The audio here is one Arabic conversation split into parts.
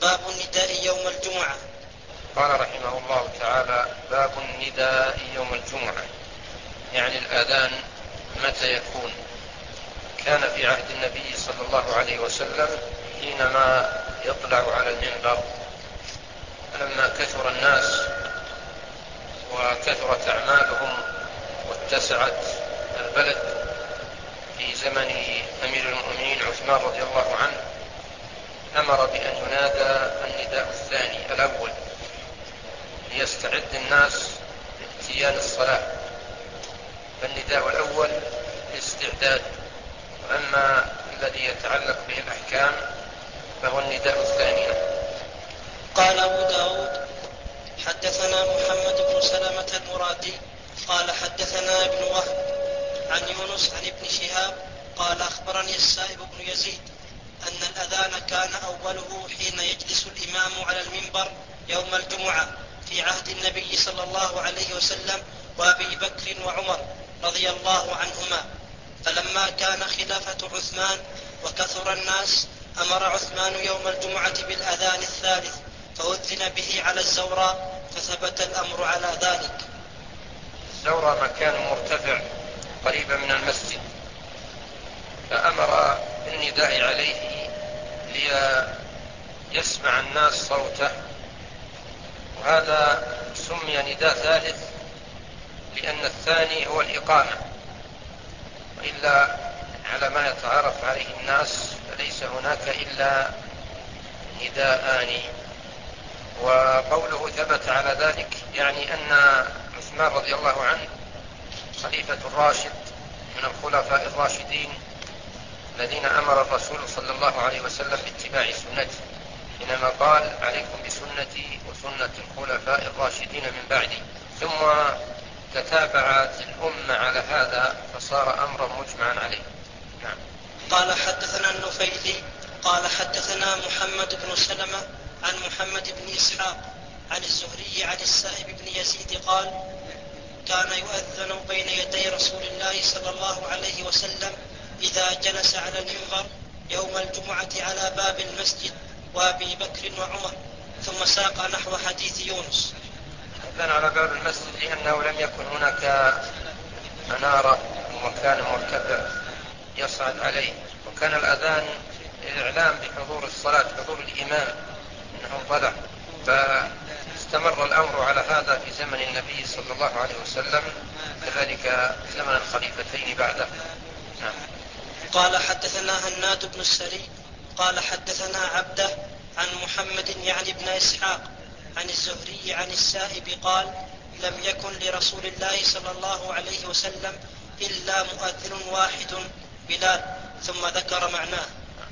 باب النداء يوم الجمعة. قال رحمه الله تعالى: باب النداء يوم الجمعة، يعني الآذان متى يكون؟ كان في عهد النبي صلى الله عليه وسلم حينما يطلع على المنبر، لما كثر الناس وكثرت أعمالهم واتسعت البلد في زمن أمير المؤمنين عثمان رضي الله عنه، أمر بأن ينادى النداء الثاني الأول ليستعد الناس لاتيان الصلاة. فالنداء الأول استعداد، وأما الذي يتعلق به الأحكام فهو النداء الثاني. قال أبو داود: حدثنا محمد بن سلمة المرادي قال حدثنا ابن وهب عن يونس عن ابن شهاب قال أخبرني السائب بن يزيد أن الأذان كان أوله حين يجلس الإمام على المنبر يوم الجمعة في عهد النبي صلى الله عليه وسلم وأبي بكر وعمر رضي الله عنهما، فلما كان خلافة عثمان وكثر الناس أمر عثمان يوم الجمعة بالأذان الثالث، فأذن به على الزوراء، فثبت الأمر على ذلك. الزوراء مكان مرتفع قريبا من المسجد، فأمر بالنداء عليه ليسمع الناس صوته، وهذا سمي نداء ثالث لأن الثاني هو الإقامة، وإلا على ما يتعارف عليه الناس فليس هناك إلا نداءان. وقوله ثبت على ذلك يعني أن عثمان رضي الله عنه خليفة الراشد من الخلفاء الراشدين الذين أمر الرسول صلى الله عليه وسلم باتباع سنته حينما قال: عليكم بسنتي وسنة الخلفاء الراشدين من بعدي، ثم تتابعت الأمة على هذا فصار أمرا مجمعا عليه. نعم. قال حدثنا النفيلي قال حدثنا محمد بن سلمة عن محمد بن إسحاق عن الزهري عن السائب بن يزيد قال: كان يؤذن بين يدي رسول الله صلى الله عليه وسلم إذا جلس على المنبر يوم الجمعة على باب المسجد وأبي بكر وعمر، ثم ساق نحو حديث يونس. أذن على باب المسجد لأنه لم يكن هناك منارة ومكان مرتفع يصعد عليه، وكان الأذان إعلام بحضور الصلاة، حضور الإمام أنه طلع، فاستمر الأمر على هذا في زمن النبي صلى الله عليه وسلم، كذلك زمن الخليفتين بعده. نعم. قال حدثنا هناد بن السري قال حدثنا عبده عن محمد يعني ابن إسحاق عن الزهري عن السائب قال: لم يكن لرسول الله صلى الله عليه وسلم إلا مؤذن واحد بلال، ثم ذكر معناه.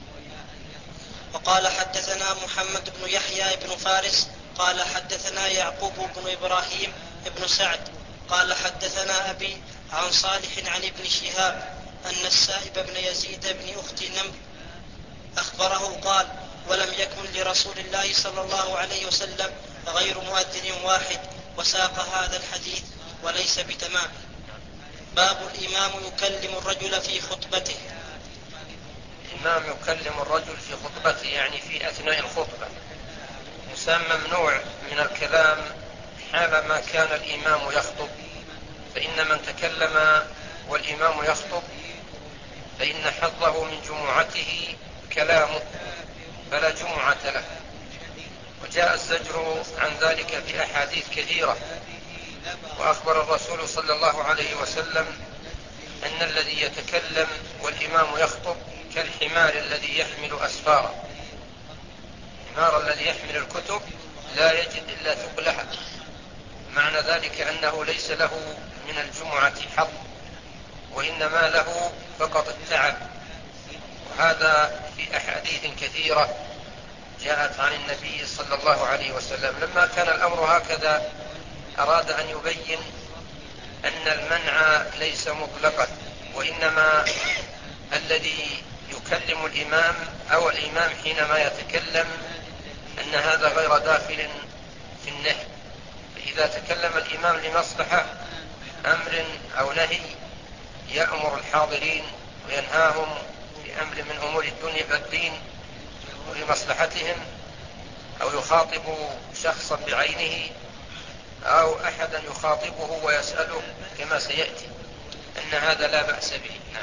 وقال حدثنا محمد بن يحيى بن فارس قال حدثنا يعقوب بن إبراهيم بن سعد قال حدثنا أبي عن صالح عن ابن شهاب أن السائب بن يزيد بن أخت نمر أخبره قال: ولم يكن لرسول الله صلى الله عليه وسلم غير مؤذن واحد، وساق هذا الحديث وليس بتمام. باب الإمام يكلم الرجل في خطبته. الإمام يكلم الرجل في خطبته يعني في أثناء الخطبة. الإنسان ممنوع من الكلام حال ما كان الإمام يخطب، فإن من تكلم والإمام يخطب فإن حظه من جمعته كلامه فلا جمعة له. وجاء الزجر عن ذلك في أحاديث كثيرة، وأخبر الرسول صلى الله عليه وسلم أن الذي يتكلم والإمام يخطب كالحمار الذي يحمل أسفارا. الحمار الذي يحمل الكتب لا يجد إلا ثقلها، معنى ذلك أنه ليس له من الجمعة حظ، وإنما له فقط التعب. وهذا في أحاديث كثيرة جاءت عن النبي صلى الله عليه وسلم. لما كان الأمر هكذا أراد أن يبين أن المنع ليس مطلقا، وإنما الذي يكلم الإمام أو الإمام حينما يتكلم أن هذا غير داخل في النهي. فإذا تكلم الإمام لمصلحة أمر أو نهي يأمر الحاضرين وينهاهم بأمر من أمور الدنيا والدين ولمصلحتهم، أو يخاطب شخصا بعينه أو أحدا يخاطبه ويسأله كما سيأتي، أن هذا لا بأس به. نعم.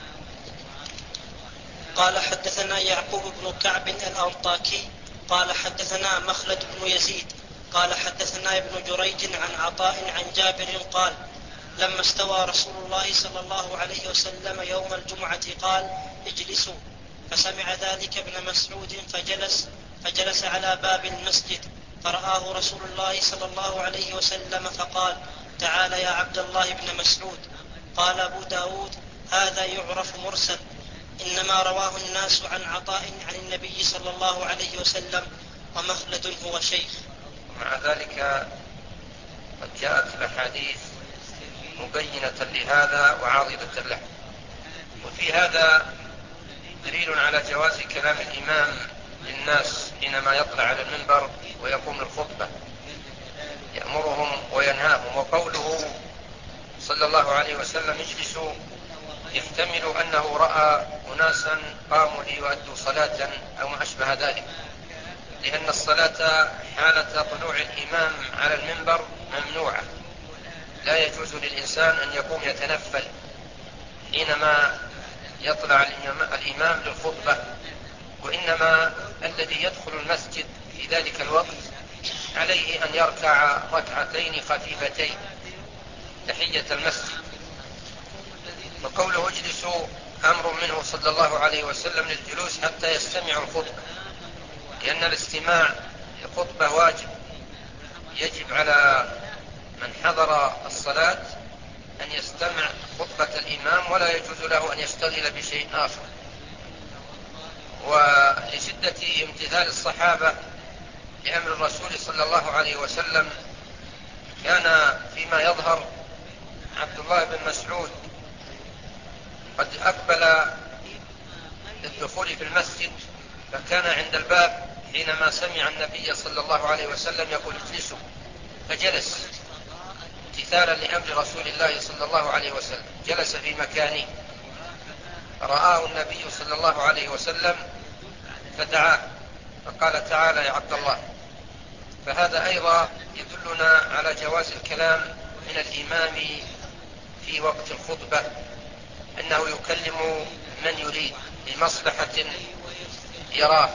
قال حدثنا يعقوب بن كعب الأنطاكي قال حدثنا مخلد بن يزيد قال حدثنا ابن جريج عن عطاء عن جابر قال لما استوى رسول الله صلى الله عليه وسلم يوم الجمعة قال اجلسوا، فسمع ذلك ابن مسعود فجلس على باب المسجد، فرآه رسول الله صلى الله عليه وسلم فقال تعال يا عبد الله بن مسعود. قال أبو داود هذا يعرف مرسل، إنما رواه الناس عن عطاء عن النبي صلى الله عليه وسلم، ومخلد هو شيخ. مع ذلك قد جاءت الأحاديث مبينة لهذا وعاضدة له. وفي هذا دليل على جواز كلام الإمام للناس حينما يطلع على المنبر ويقوم للخطبة، يأمرهم وينهاهم. وقوله صلى الله عليه وسلم اجلسوا يحتمل أنه رأى أناسا قاموا ليؤدوا صلاة أو ما أشبه ذلك، لأن الصلاة حالة طلوع الإمام على المنبر ممنوعة، لا يجوز للإنسان أن يقوم يتنفل حينما يطلع الإمام للخطبة، وإنما الذي يدخل المسجد في ذلك الوقت عليه أن يركع ركعتين خفيفتين تحية المسجد. وقوله اجلسوا أمر منه صلى الله عليه وسلم للجلوس حتى يستمعوا الخطبة، لأن الاستماع للخطبة واجب، يجب على من حضر الصلاة أن يستمع خطبة الإمام، ولا يجوز له أن يشتغل بشيء آخر. ولشدة امتثال الصحابة لأمر الرسول صلى الله عليه وسلم كان فيما يظهر عبد الله بن مسعود قد أقبل للدخول في المسجد، فكان عند الباب حينما سمع النبي صلى الله عليه وسلم يقول اجلسوا، فجلس امتثالا لأمر رسول الله صلى الله عليه وسلم، جلس في مكانه، رآه النبي صلى الله عليه وسلم فدعاه فقال تعالى يا عبد الله. فهذا أيضا يدلنا على جواز الكلام من الإمام في وقت الخطبة، أنه يكلم من يريد لمصلحة يراه.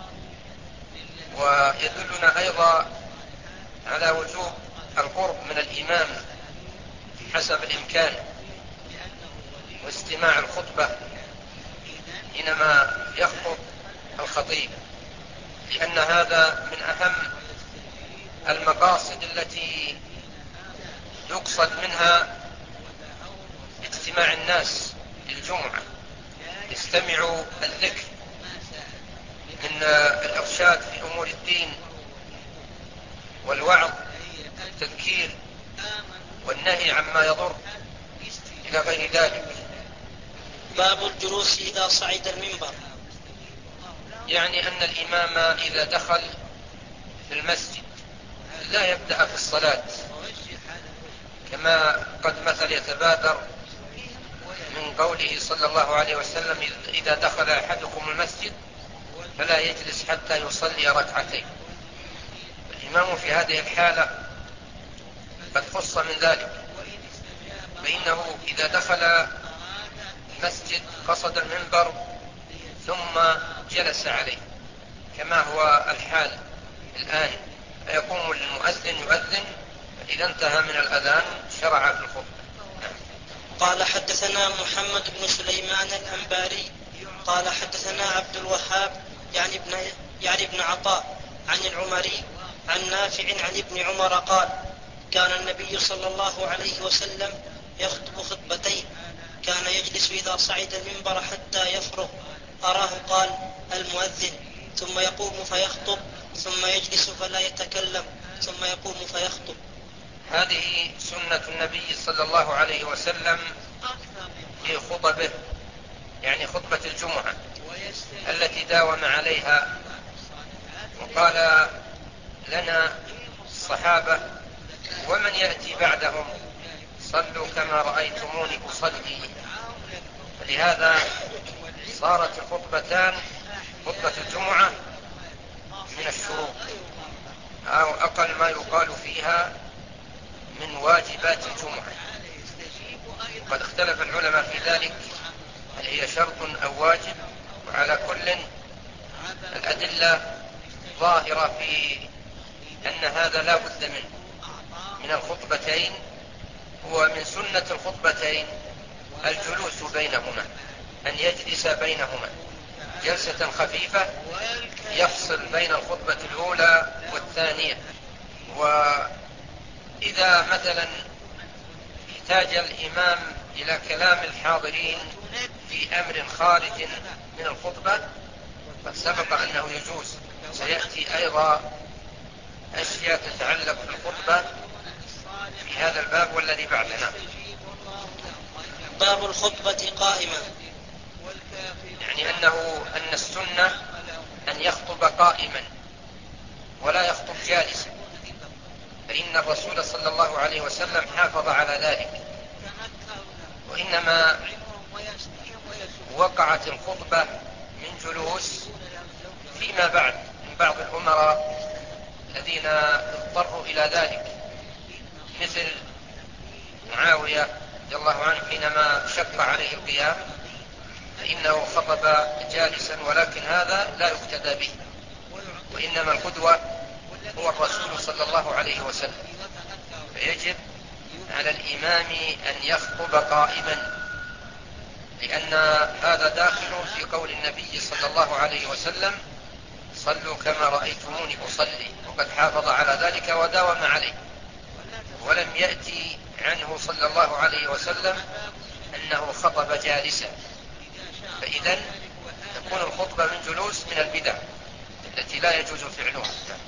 ويدلنا أيضا على وجوب القرب من الإمام حسب الإمكان واستماع الخطبة حينما يخطب الخطيب، لأن هذا من أهم المقاصد التي يقصد منها اجتماع الناس للجمعة، يستمعوا الذكر من الإرشاد في أمور الدين والوعظ التذكير والنهي عما يضر إلى غير ذلك. باب الجلوس إذا صعد المنبر، يعني أن الإمام إذا دخل في المسجد لا يبدأ في الصلاة، كما قد مثل يتبادر من قوله صلى الله عليه وسلم إذا دخل أحدكم المسجد فلا يجلس حتى يصلي ركعتين. الإمام في هذه الحالة قد خص من ذلك، فإنه إذا دخل المسجد قصد المنبر ثم جلس عليه كما هو الحال الآن، فيقوم المؤذن يؤذن، فإذا انتهى من الأذان شرع في الخطبة. قال حدثنا محمد بن سليمان الأنباري قال حدثنا عبد الوهاب يعني ابن عطاء عن العمري عن نافع عن ابن عمر قال كان النبي صلى الله عليه وسلم يخطب خطبتين، كان يجلس إذا صعد المنبر حتى يفرغ، أراه قال المؤذن، ثم يقوم فيخطب، ثم يجلس فلا يتكلم، ثم يقوم فيخطب. هذه سنة النبي صلى الله عليه وسلم في خطبه، يعني خطبة الجمعة التي داوم عليها، وقال لنا الصحابة ومن يأتي بعدهم صلوا كما رأيتموني أصلي. فلهذا صارت الخطبتان خطبة الجمعة من الشروط أقل ما يقال فيها من واجبات الجمعة. قد اختلف العلماء في ذلك هل هي شرط أو واجب، وعلى كل الأدلة ظاهرة في أن هذا لا بد منه من الخطبتين. هو من سنة الخطبتين الجلوس بينهما، أن يجلس بينهما جلسة خفيفة يفصل بين الخطبة الأولى والثانية. وإذا مثلا احتاج الإمام إلى كلام الحاضرين في أمر خارج من الخطبة قد سبق أنه يجوز. سيأتي أيضا أشياء تتعلق بالخطبة في هذا الباب والذي بعدنا. باب الخطبة قائمة، يعني أن السنة أن يخطب قائما ولا يخطب جالسا، فإن الرسول صلى الله عليه وسلم حافظ على ذلك. وإنما وقعت الخطبة من جلوس فيما بعد من بعض الأمراء الذين اضطروا إلى ذلك، مثل معاوية رضي الله عنه حينما شق عليه القيام فإنه خطب جالسا، ولكن هذا لا يقتدى به، وإنما القدوة هو الرسول صلى الله عليه وسلم. فيجب على الإمام أن يخطب قائما، لأن هذا داخل في قول النبي صلى الله عليه وسلم: صلوا كما رأيتموني أصلي. وقد حافظ على ذلك وداوم عليه، ولم يأتي عنه صلى الله عليه وسلم أنه خطب جالسا. فإذن تكون الخطبة من جلوس من البدع التي لا يجوز فعلها.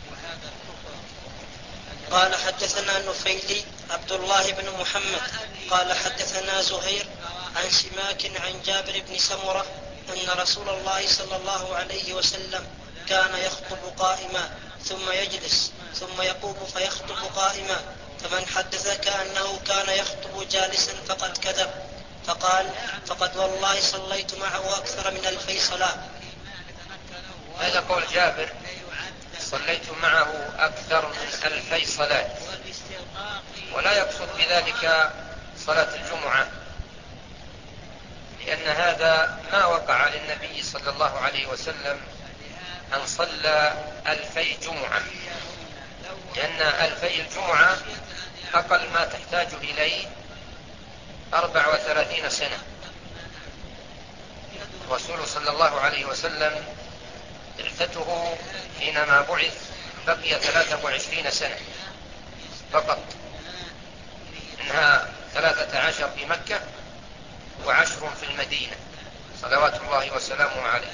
قال حدثنا النفيلي عبد الله بن محمد قال حدثنا زهير عن سماك عن جابر بن سمرة أن رسول الله صلى الله عليه وسلم كان يخطب قائما ثم يجلس ثم يقوم فيخطب قائما، فمن حدث كأنه كان يخطب جالسا فقد كذب. فقال: فقد والله صليت معه أكثر من 2000 صلاة. هذا قول جابر: صليت معه أكثر من 2000 صلاة، ولا يقصد بذلك صلاة الجمعة، لأن هذا ما وقع للنبي صلى الله عليه وسلم أن صلى 2000 جمعة، لأن 2000 الجمعة أقل ما تحتاج إليه 34 سنة. الرسول صلى الله عليه وسلم بعثته حينما بعث بقي 23 سنة فقط، منها 13 في مكة و10 في المدينة صلوات الله وسلامه عليه،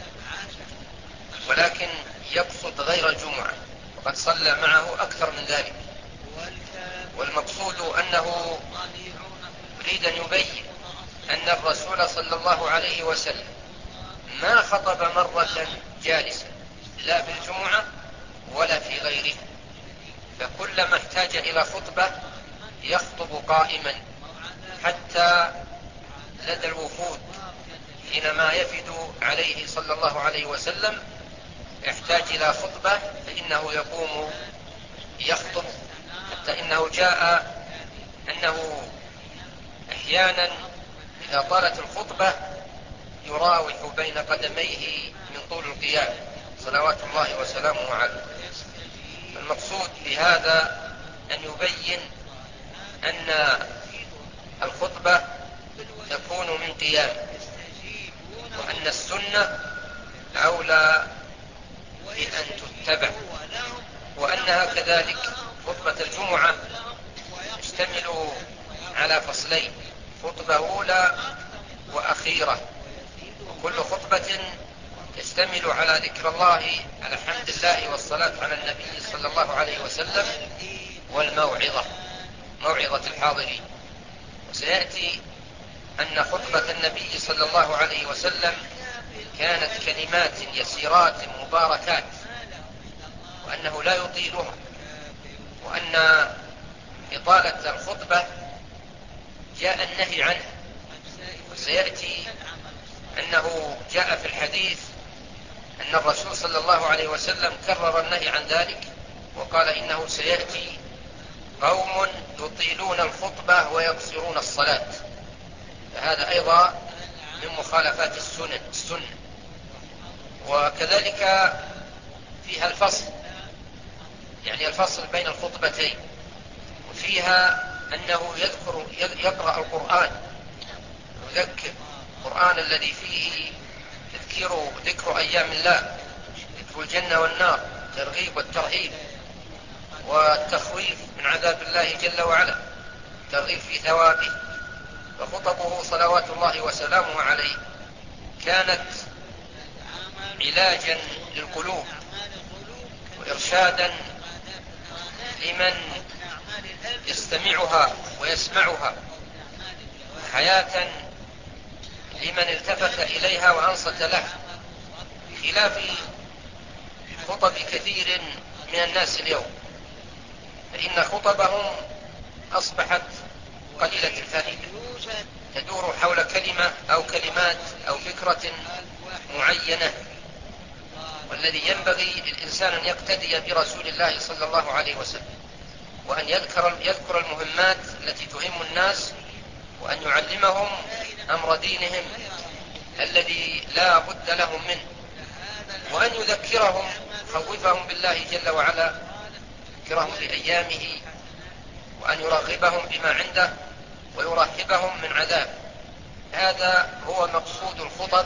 ولكن يقصد غير الجمعة، وقد صلى معه أكثر من ذلك. والمقصود أنه يريد أن يبين أن الرسول صلى الله عليه وسلم ما خطب مرة جالسا لا في الجمعة ولا في غيرها، فكلما احتاج إلى خطبة يخطب قائما، حتى لدى الوفود حينما يفد عليه صلى الله عليه وسلم يحتاج إلى خطبة فإنه يقوم يخطب، حتى إنه جاء أنه أحيانا إذا طالت الخطبة يراوح بين قدميه من طول القيام صلوات الله وسلامه عليه. المقصود بهذا أن يبين أن الخطبة تكون من قيام، وأن السنة أولى بأن تتبع، وأنها كذلك خطبة الجمعة تشتمل على فصلين: خطبة أولى وأخيرة، وكل خطبة تشتمل على ذكر الله، على حمد الله والصلاة على النبي صلى الله عليه وسلم، والموعظة، موعظة الحاضرين. وسيأتي أن خطبة النبي صلى الله عليه وسلم كانت كلمات يسيرات مباركات، وأنه لا يطيلها، وأن إطالة الخطبة جاء النهي عنه. وسيأتي أنه جاء في الحديث أن الرسول صلى الله عليه وسلم كرر النهي عن ذلك وقال إنه سيأتي قوم يطيلون الخطبة ويقصرون الصلاة، فهذا أيضا من مخالفات السنة. وكذلك فيها الفصل، يعني الفصل بين الخطبتين، وفيها أنه يقرأ القرآن، يذكر القرآن الذي فيه ذكر أيام الله، ذكر الجنة والنار، الترغيب والترهيب والتخويف من عذاب الله جل وعلا، الترغيب في ثوابه. فخطبه صلوات الله وسلامه عليه كانت علاجا للقلوب وإرشادا لمن يستمعها ويسمعها، حياة لمن التفت إليها وأنصت لها، خلاف خطب كثير من الناس اليوم، فإن خطبهم أصبحت قليلة الفائدة، تدور حول كلمة أو كلمات أو فكرة معينة. والذي ينبغي للإنسان أن يقتدي برسول الله صلى الله عليه وسلم، وأن يذكر المهمات التي تهم الناس، وأن يعلمهم أمر دينهم الذي لا بد لهم منه، وأن يذكرهم، يخوفهم بالله جل وعلا، يذكرهم بأيامه، وأن يرغبهم بما عنده ويرهبهم من عذاب. هذا هو مقصود الخطب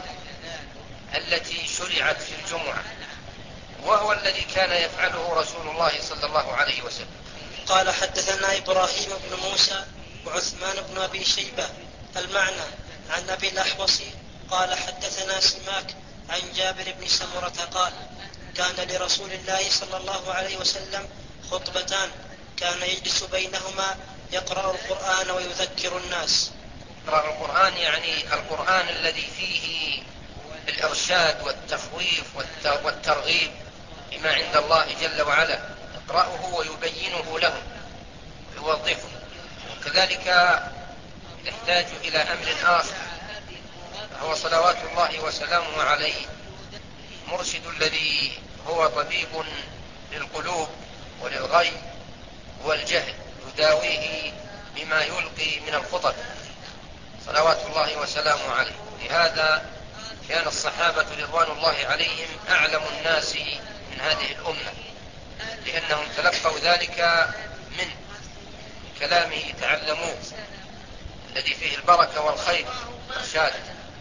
التي شرعت في الجمعة، وهو الذي كان يفعله رسول الله صلى الله عليه وسلم. قال حدثنا إبراهيم بن موسى وعثمان بن أبي شيبة المعنى عن أبي الأحوص قال حدثنا سماك عن جابر بن سمرة قال كان لرسول الله صلى الله عليه وسلم خطبتان كان يجلس بينهما يقرأ القرآن ويذكر الناس. يقرأ القرآن يعني القرآن الذي فيه الإرشاد والتخويف والترغيب بما عند الله جل وعلا، يقرأه ويبينه لهم ويوضحه. وكذلك يحتاج إلى أمر آخر، فهو صلوات الله وسلامه عليه مرشد الذي هو طبيب للقلوب وللغي والجهل، يداويه بما يلقي من الخطب صلوات الله وسلامه عليه. لهذا كان الصحابة رضوان الله عليهم أعلم الناس من هذه الأمة، لأنهم تلقوا ذلك من كلامه، تعلموه الذي فيه البركة والخير والإرشاد.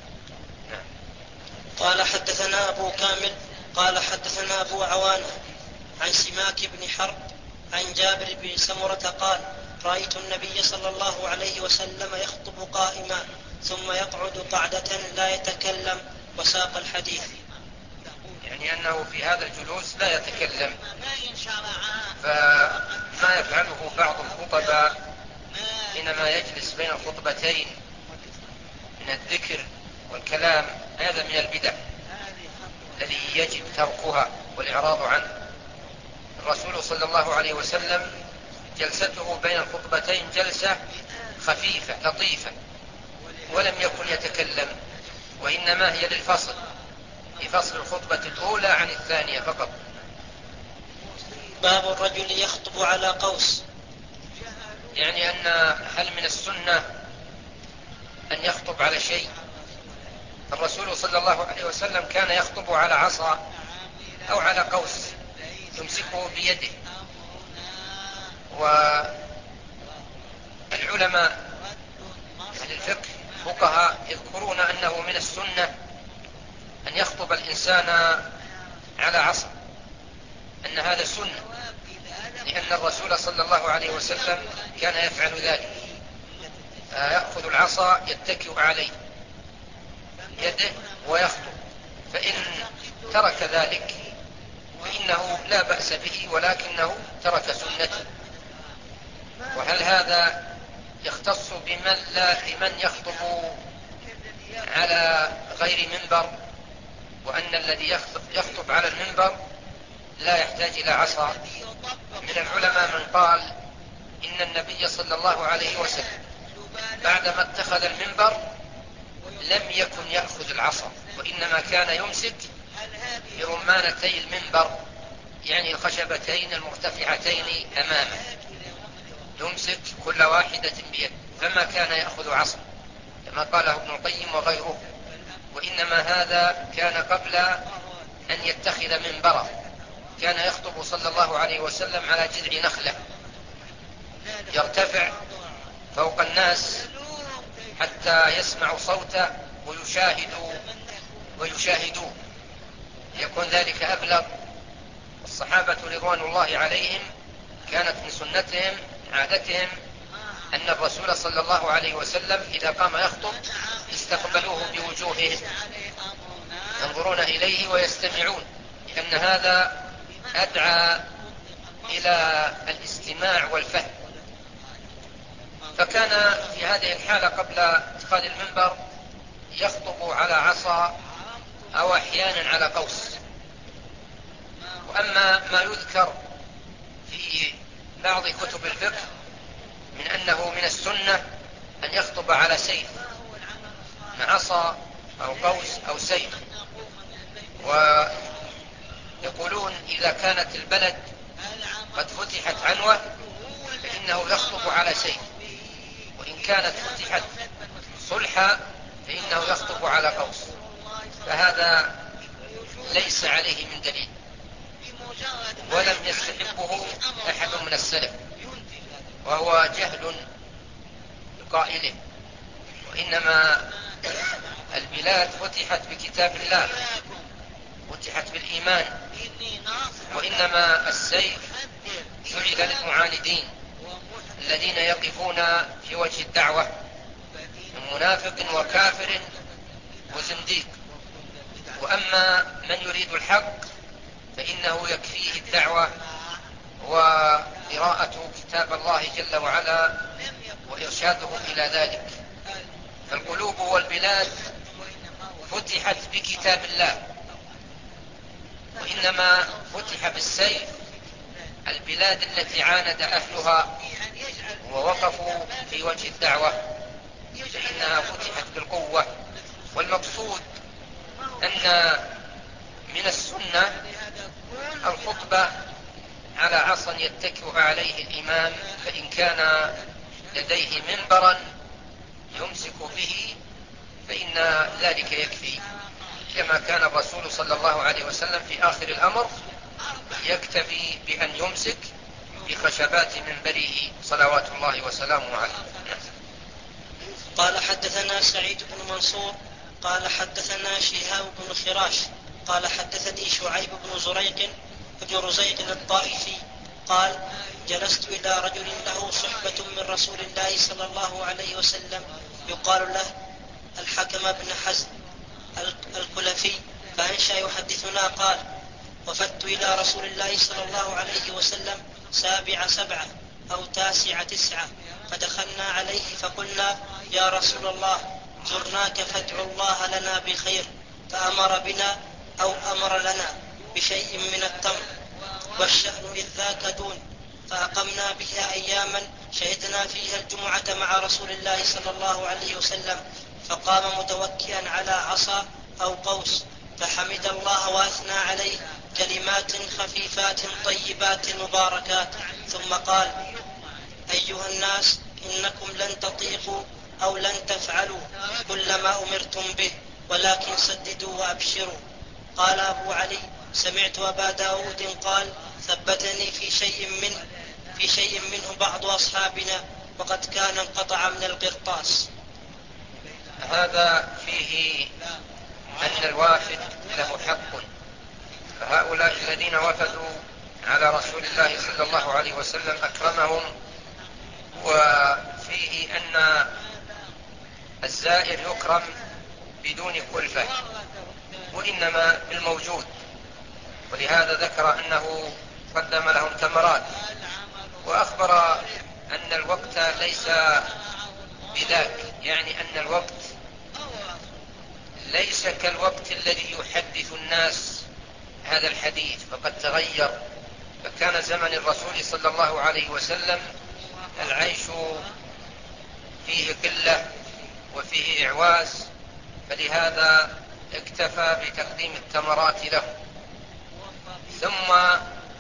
قال حدثنا أبو كامل قال حدثنا أبو عوانة عن سماك بن حرب عن جابر بن سمرة قال رأيت النبي صلى الله عليه وسلم يخطب قائما ثم يقعد قعدة لا يتكلم، وساق الحديث. يعني أنه في هذا الجلوس لا يتكلم، فما يفعله بعض الخطباء حينما يجلس بين الخطبتين من الذكر والكلام، هذا من البدع الذي يجب تركها والإعراض عنه. الرسول صلى الله عليه وسلم جلسته بين الخطبتين جلسة خفيفة لطيفة، ولم يكن يتكلم، وإنما هي للفصل، لفصل الخطبة الأولى عن الثانية فقط. باب الرجل يخطب على قوس، يعني هل من السنة أن يخطب على شيء؟ الرسول صلى الله عليه وسلم كان يخطب على عصا أو على قوس يمسكه بيده. والعلماء أهل الفقه فقهاء يذكرون أنه من السنة أن يخطب الإنسان على عصا، أن هذا سنة، لأن الرسول صلى الله عليه وسلم كان يفعل ذلك، يأخذ العصا يتكئ عليه يده ويخطب، فإن ترك ذلك فإنه لا بأس به، ولكنه ترك سنته. وهل هذا يختص لمن يخطب على غير منبر، وأن الذي يخطب على المنبر لا يحتاج إلى عصا؟ من العلماء من قال إن النبي صلى الله عليه وسلم بعدما اتخذ المنبر لم يكن يأخذ العصا، وإنما كان يمسك برمانتي المنبر يعني الخشبتين المرتفعتين أمامه، يمسك كل واحدة بيد، فما كان يأخذ عصا كما قاله ابن القيم وغيره، وإنما هذا كان قبل أن يتخذ منبرا، كان يخطب صلى الله عليه وسلم على جذع نخلة يرتفع فوق الناس حتى يسمعوا صوته ويشاهدوه، يكون ذلك أبلغ. الصحابة رضوان الله عليهم كانت من سنتهم عادتهم أن الرسول صلى الله عليه وسلم إذا قام يخطب استقبلوه بوجوههم ينظرون إليه ويستمعون، لأن هذا أدعى إلى الاستماع والفهم. فكان في هذه الحالة قبل اتخاذ المنبر يخطب على عصا أو أحيانا على قوس. وأما ما يذكر في بعض كتب الفقه من أنه من السنة أن يخطب على سيف، عصا أو قوس أو سيف، ويقولون إذا كانت البلد قد فتحت عنوة فإنه يخطب على سيف، وإن كانت فتحت صلحا فإنه يخطب على قوس، فهذا ليس عليه من دليل ولم يستحبه أحد من السلف، وهو جهل بقائله. وإنما البلاد فتحت بكتاب الله، فتحت بالإيمان، وإنما السيف جعل للمعاندين الذين يقفون في وجه الدعوة من منافق وكافر وزنديق. وأما من يريد الحق فإنه يكفيه الدعوة وقراءة كتاب الله جل وعلا وإرشاده إلى ذلك. فالقلوب والبلاد فتحت بكتاب الله، وإنما فتح بالسيف البلاد التي عاند أهلها ووقفوا في وجه الدعوة فإنها فتحت بالقوة. والمقصود أن من السنة الخطبة على عصا يتكئ عليه الإمام، فإن كان لديه منبرا يمسك به فإن ذلك يكفي، كما كان الرسول صلى الله عليه وسلم في آخر الأمر يكتفي بأن يمسك بخشبات منبره صلوات الله وسلامه عليه. قال حدثنا سعيد بن منصور قال حدثنا شهاب بن خراش قال حدثني شعيب بن رزيق الطائفي قال جلست إلى رجل له صحبة من رسول الله صلى الله عليه وسلم يقال له الحكم بن حزم الكلفي، فأنشأ يحدثنا قال وفدت إلى رسول الله صلى الله عليه وسلم 7 أو 9 فدخلنا عليه فقلنا يا رسول الله زرناك فادعو الله لنا بخير، فأمر بنا أو أمر لنا بشيء من التمر والشأن إذ ذاك دون، فأقمنا بها أياما شهدنا فيها الجمعة مع رسول الله صلى الله عليه وسلم، فقام متوكئا على عصا أو قوس فحمد الله وأثنى عليه كلمات خفيفات طيبات مباركات، ثم قال أيها الناس إنكم لن تطيقوا أو لن تفعلوا كل ما أمرتم به ولكن سددوا وأبشروا. قال أبو علي سمعت أبا داود قال ثبتني في شيء منه بعض أصحابنا وقد كان انقطع من القرطاس. هذا فيه أن الوافد له حق، فهؤلاء الذين وفدوا على رسول الله صلى الله عليه وسلم أكرمهم، وفيه أن الزائر يكرم بدون كلفة وإنما بالموجود، ولهذا ذكر أنه قدم لهم تمرات، وأخبر أن الوقت ليس بذاك، يعني أن الوقت ليس كالوقت الذي يحدث الناس هذا الحديث، فقد تغير. فكان زمن الرسول صلى الله عليه وسلم العيش فيه قلة وفيه إعواز، فلهذا اكتفى بتقديم التمرات له. ثم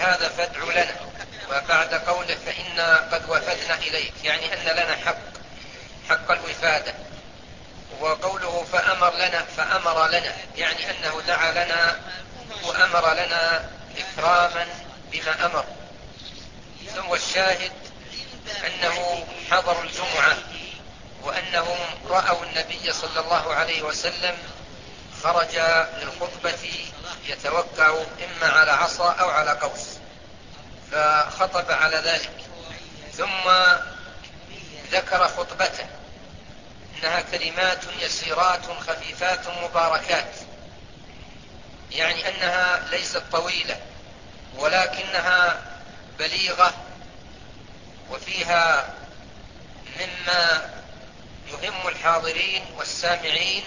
هذا فادع لنا، وبعد قوله فإنا قد وفدنا إليك، يعني أن لنا حق الوفادة. وقوله فأمر لنا يعني أنه دعا لنا وأمر لنا إكراما بما أمر. ثم الشاهد أنه حضروا الجمعة، وأنهم رأوا النبي صلى الله عليه وسلم خرج للخطبة يتوكأ إما على عصا أو على قوس، فخطب على ذلك. ثم ذكر خطبته إنها كلمات يسيرات خفيفات مباركات، يعني أنها ليست طويلة ولكنها بليغة، وفيها مما يهم الحاضرين والسامعين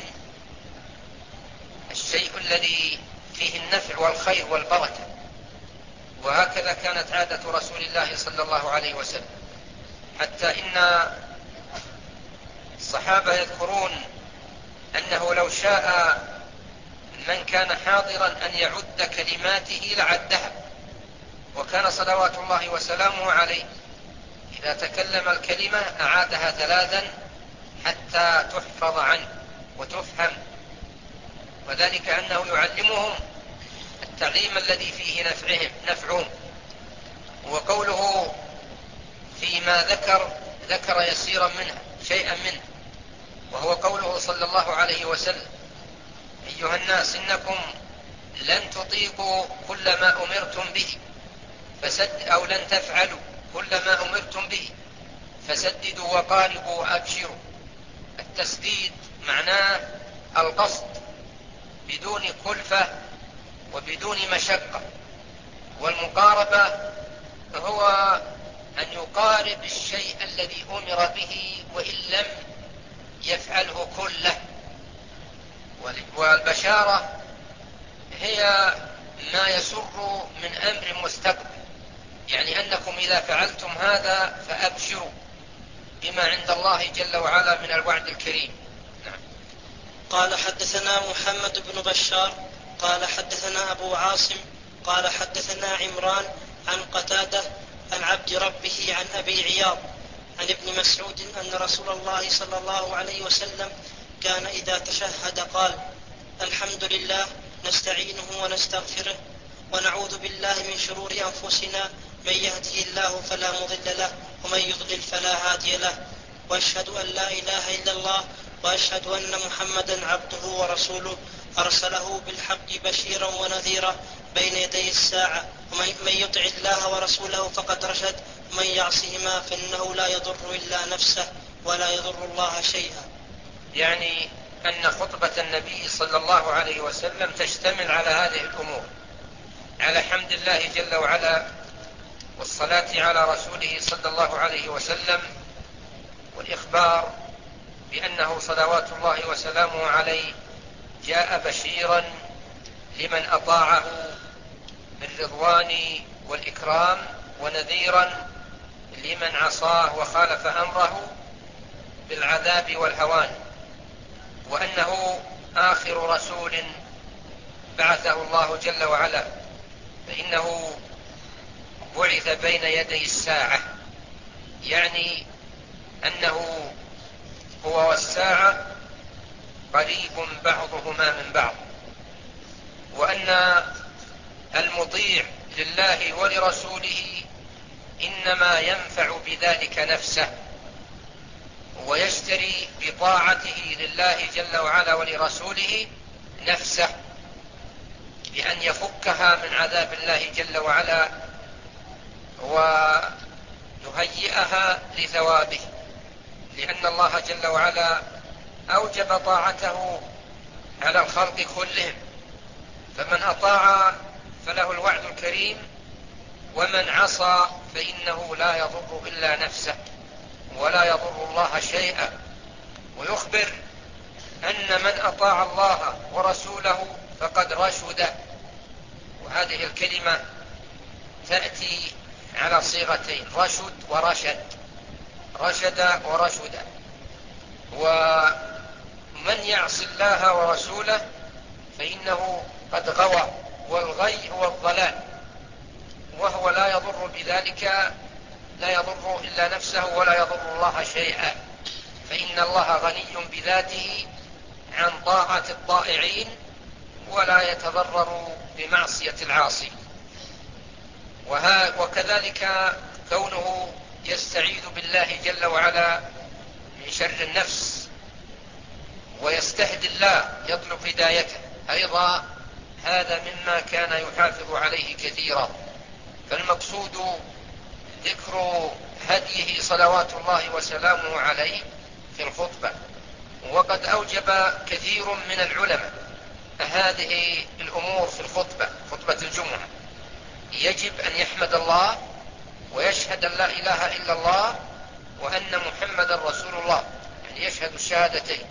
الشيء الذي فيه النفع والخير والبركة. وهكذا كانت عادة رسول الله صلى الله عليه وسلم، حتى إن الصحابة يذكرون أنه لو شاء من كان حاضرا أن يعد كلماته لعدها، وكان صلوات الله وسلامه عليه إذا تكلم الكلمة أعادها 3 حتى تحفظ عنه وتفهم، وذلك أنه يعلمهم التعليم الذي فيه نفعهم. وقوله فيما ذكر يسيرا منها شيئا منه، وهو قوله صلى الله عليه وسلم أيها الناس إنكم لن تطيقوا كل ما أمرتم به أو لن تفعلوا كل ما أمرتم به فسددوا وقاربوا وأبشروا. التسديد معناه القصد بدون كلفة وبدون مشقة، والمقاربة هو أن يقارب الشيء الذي أمر به وإن لم يفعله كله. والبشارة هي ما يسر من أمر مستقبل، يعني أنكم إذا فعلتم هذا فأبشروا بما عند الله جل وعلا من الوعد الكريم. نعم. قال حدثنا محمد بن بشار قال حدثنا أبو عاصم قال حدثنا عمران عن قتادة عن عبد ربه عن أبي عياض عن ابن مسعود أن رسول الله صلى الله عليه وسلم كان إذا تشهد قال الحمد لله نستعينه ونستغفره ونعوذ بالله من شرور أنفسنا من يهده الله فلا مضل له ومن يضلل فلا هادي له وأشهد أن لا إله إلا الله وأشهد أن محمدا عبده ورسوله أرسله بالحق بشيرا ونذيرا بين يدي الساعة ومن يطع الله ورسوله فقد رشد ومن يعصهما فإنه لا يضر إلا نفسه ولا يضر الله شيئا. يعني أن خطبة النبي صلى الله عليه وسلم تشتمل على هذه الأمور، على حمد الله جل وعلا والصلاة على رسوله صلى الله عليه وسلم، والإخبار بأنه صلوات الله وسلامه عليه جاء بشيرا لمن أطاعه بالرضوان والإكرام، ونذيرا لمن عصاه وخالف أمره بالعذاب والهوان، وأنه آخر رسول بعثه الله جل وعلا، فإنه بعث بين يدي الساعة، يعني أنه هو والساعة قريب بعضهما من بعض، وأن المطيع لله ولرسوله إنما ينفع بذلك نفسه، ويشتري بطاعته لله جل وعلا ولرسوله نفسه بأن يفكها من عذاب الله جل وعلا ويهيئها لثوابه، لأن الله جل وعلا أوجب طاعته على الخلق كلهم، فمن أطاع فله الوعد الكريم، ومن عصى فإنه لا يضر إلا نفسه ولا يضر الله شيئا. ويخبر أن من أطاع الله ورسوله فقد رشد، وهذه الكلمة تأتي على صيغتين، رشد ورشد، رشد ورشد. ومن يعص الله ورسوله فإنه قد غوى، والغي هو الضلال، وهو لا يضر بذلك، لا يضر إلا نفسه ولا يضر الله شيئا، فإن الله غني بذاته عن طاعة الطائعين ولا يتضرر بمعصية العاصي. وكذلك كونه يستعيذ بالله جل وعلا من شر النفس ويستهدي الله يطلب هدايته أيضا، هذا مما كان يحافظ عليه كثيرا. فالمقصود ذكر هديه صلوات الله وسلامه عليه في الخطبة. وقد أوجب كثير من العلماء هذه الأمور في الخطبة، خطبة الجمعة، يجب أن يحمد الله ويشهد أن لا إله إلا الله وأن محمد رسول الله، يعني يشهد الشهادتين،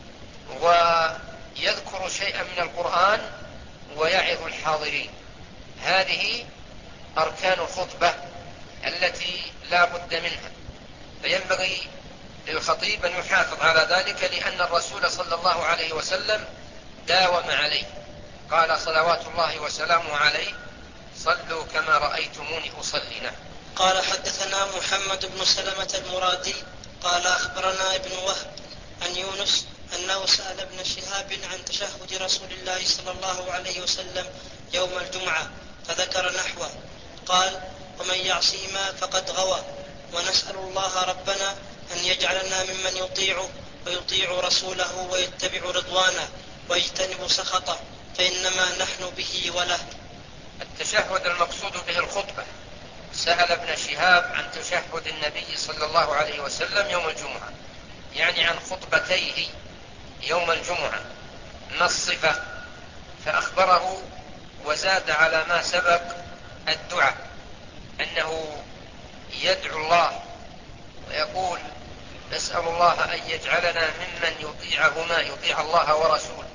ويذكر شيئا من القرآن ويعظ الحاضرين. هذه أركان الخطبة التي لا بد منها، فينبغي للخطيب أن يحافظ على ذلك، لأن الرسول صلى الله عليه وسلم داوم عليه، قال صلوات الله وسلامه عليه: صلوا كما رأيتموني أصلي. قال حدثنا محمد بن سلمة المرادي قال أخبرنا ابن وهب عن يونس أنه سأل ابن شهاب عن تشهد رسول الله صلى الله عليه وسلم يوم الجمعة فذكر نحوه. قال: ومن يعصهما فقد غوى، ونسأل الله ربنا أن يجعلنا ممن يطيعه ويطيع رسوله ويتبع رضوانه ويجتنب سخطه، فإنما نحن به وله. التشهد المقصود به الخطبة. سأل ابن شهاب عن تشهد النبي صلى الله عليه وسلم يوم الجمعة، يعني عن خطبتيه يوم الجمعة، ما الصفة، فأخبره وزاد على ما سبق الدعاء، أنه يدعو الله ويقول: نسأل الله أن يجعلنا ممن يطيعهما، يطيع الله ورسوله.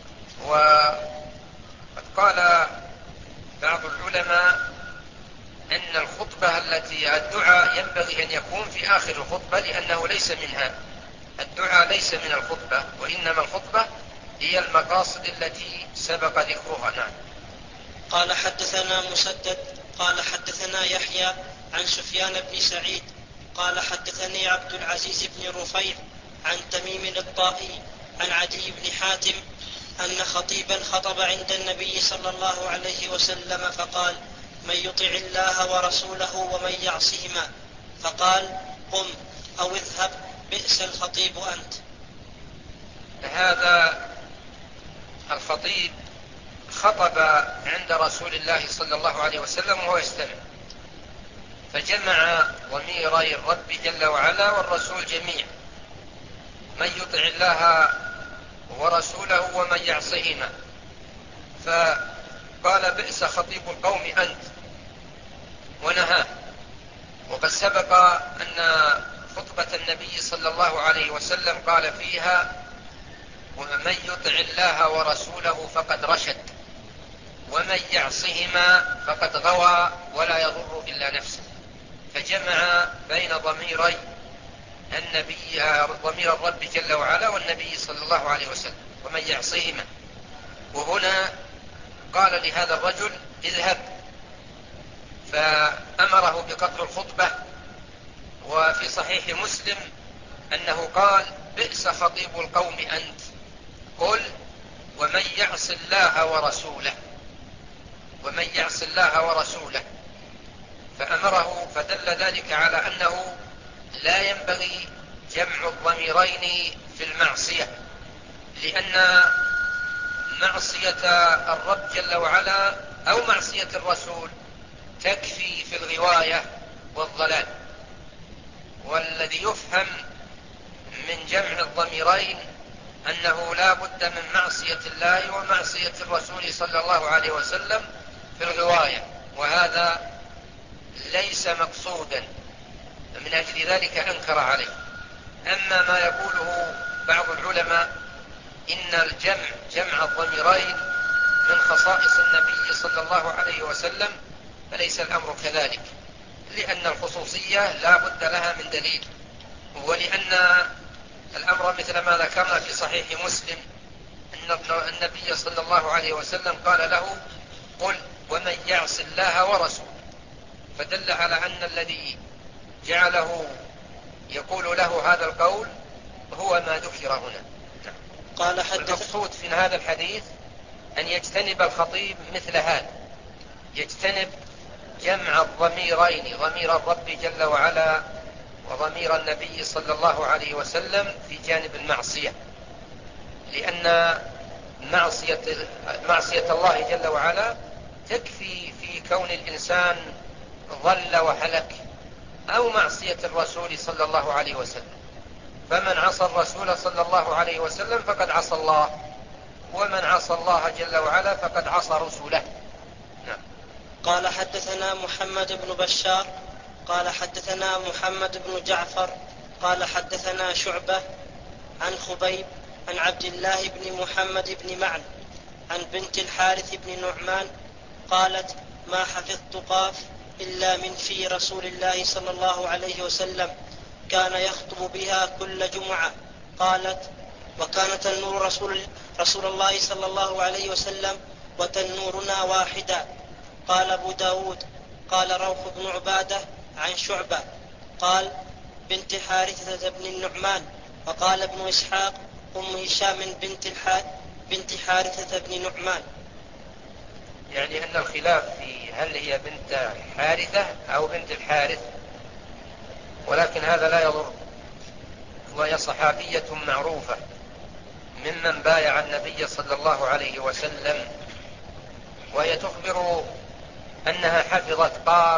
وقد قال بعض العلماء أن الخطبة الدعاء ينبغي أن يكون في آخر الخطبة، لأنه ليس منها، الدعاء ليس من الخطبة، وإنما الخطبة هي المقاصد التي سبق ذكرها. نعم. قال حدثنا مسدد قال حدثنا يحيى عن سفيان بن سعيد قال حدثني عبد العزيز بن رفيع عن تميم الطائي عن عدي بن حاتم أن خطيبا خطب عند النبي صلى الله عليه وسلم فقال: من يطع الله ورسوله ومن يعصهما، فقال: قم أو اذهب، بئس الخطيب أنت. هذا الخطيب خطب عند رسول الله صلى الله عليه وسلم وهو يستمع، فجمع ضميري الرب جل وعلا والرسول جميعا: من يطع الله ورسوله ومن يعصهما، فقال: بئس خطيب القوم أنت، ونهاه. وقد سبق أن خطبة النبي صلى الله عليه وسلم قال فيها: ومن يطع الله ورسوله فقد رشد، ومن يعصهما فقد غوى ولا يضر إلا نفسه. فجمع بين ضميري النبي، ضمير الرب جل وعلا والنبي صلى الله عليه وسلم، ومن يعصهما. وهنا قال لهذا الرجل: اذهب، فأمره بقطع الخطبة. وفي صحيح مسلم أنه قال: بئس خطيب القوم أنت، قل ومن يعص الله ورسوله، ومن يعص الله ورسوله. فأمره، فدل ذلك على أنه لا ينبغي جمع الضميرين في المعصية، لأن معصية الرب جل وعلا أو معصية الرسول تكفي في الغواية والضلال. والذي يفهم من جمع الضميرين أنه لا بد من معصية الله ومعصية الرسول صلى الله عليه وسلم في الغواية، وهذا ليس مقصودا، من أجل ذلك أنكر عليه. أما ما يقوله بعض العلماء إن جمع الضميرين من خصائص النبي صلى الله عليه وسلم، فليس الأمر كذلك، لأن الخصوصية لا بد لها من دليل، ولأن الأمر مثل ما ذكرنا في صحيح مسلم أن النبي صلى الله عليه وسلم قال له: قل ومن يعص الله ورسوله، فدل على أن الذي جعله يقول له هذا القول هو ما ذكر هنا. المقصود في هذا الحديث أن يجتنب الخطيب مثل هذا، يجتنب جمع الضميرين، ضمير الرب جل وعلا وضمير النبي صلى الله عليه وسلم في جانب المعصية، لأن معصية الله جل وعلا تكفي في كون الإنسان ضل وهلك، أو معصية الرسول صلى الله عليه وسلم، فمن عصى الرسول صلى الله عليه وسلم فقد عصى الله، ومن عصى الله جل وعلا فقد عصى رسله. نعم. قال حدثنا محمد بن بشار قال حدثنا محمد بن جعفر قال حدثنا شعبة عن خبيب عن عبد الله بن محمد بن معن عن بنت الحارث بن نعمان قالت: ما حفظت قاف إلا من في رسول الله صلى الله عليه وسلم، كان يخطب بها كل جمعة. قالت: وكان تنور رسول الله صلى الله عليه وسلم وتنورنا واحدا. قال أبو داود: قال روح بن عبادة عن شعبة قال: بنت حارثة بن النعمان. وقال ابن إسحاق: أم هشام بنت حارثة بن نعمان. يعني أن الخلاف في هل هي بنت حارثة أو بنت الحارث، ولكن هذا لا يضر، وهي صحابية معروفة ممن بايع النبي صلى الله عليه وسلم، وهي تخبر أنها حفظت قاف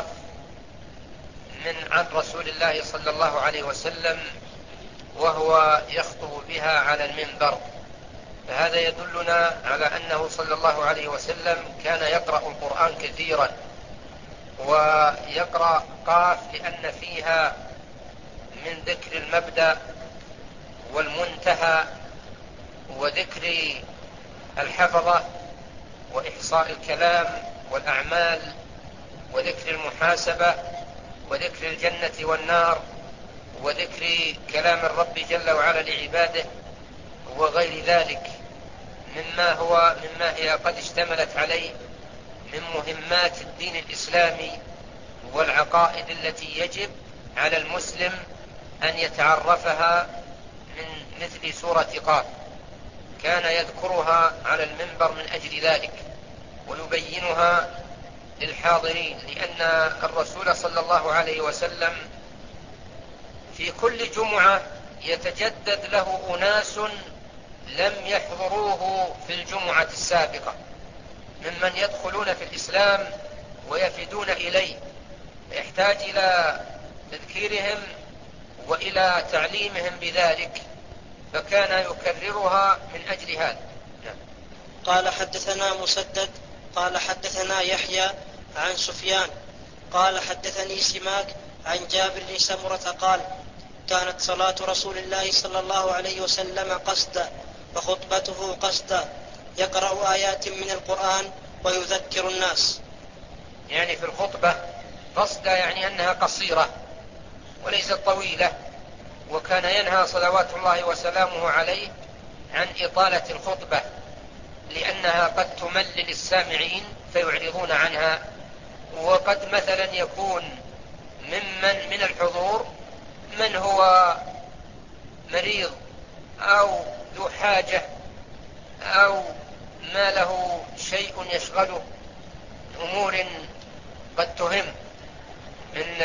عن رسول الله صلى الله عليه وسلم وهو يخطب بها على المنبر، فهذا يدلنا على أنه صلى الله عليه وسلم كان يقرأ القرآن كثيرا، ويقرأ قاف لأن فيها من ذكر المبدأ والمنتهى وذكر الحفظة وإحصاء الكلام والأعمال وذكر المحاسبة وذكر الجنة والنار وذكر كلام الرب جل وعلا لعباده وغير ذلك مما هي قد اشتملت عليه من مهمات الدين الإسلامي والعقائد التي يجب على المسلم أن يتعرفها، من مثل سورة قاف، كان يذكرها على المنبر من أجل ذلك ويبينها للحاضرين، لأن الرسول صلى الله عليه وسلم في كل جمعة يتجدد له أناس لم يحضروه في الجمعة السابقة ممن يدخلون في الإسلام ويفدون إليه، يحتاج إلى تذكيرهم وإلى تعليمهم بذلك، فكان يكررها من أجل هذا. قال حدثنا مسدد قال حدثنا يحيى عن سفيان قال حدثني سماك عن جابر بن سمرة قال: كانت صلاة رسول الله صلى الله عليه وسلم قصدا وخطبته قصدا، يقرأ آيات من القرآن ويذكر الناس. يعني في الخطبة قصدا يعني أنها قصيرة وليست طويلة، وكان ينهى صلوات الله وسلامه عليه عن إطالة الخطبة لأنها قد تملل السامعين فيعرضون عنها، وقد مثلا يكون من الحضور من هو مريض أو ذو حاجة أو ما له شيء يشغله، أمور قد تهم من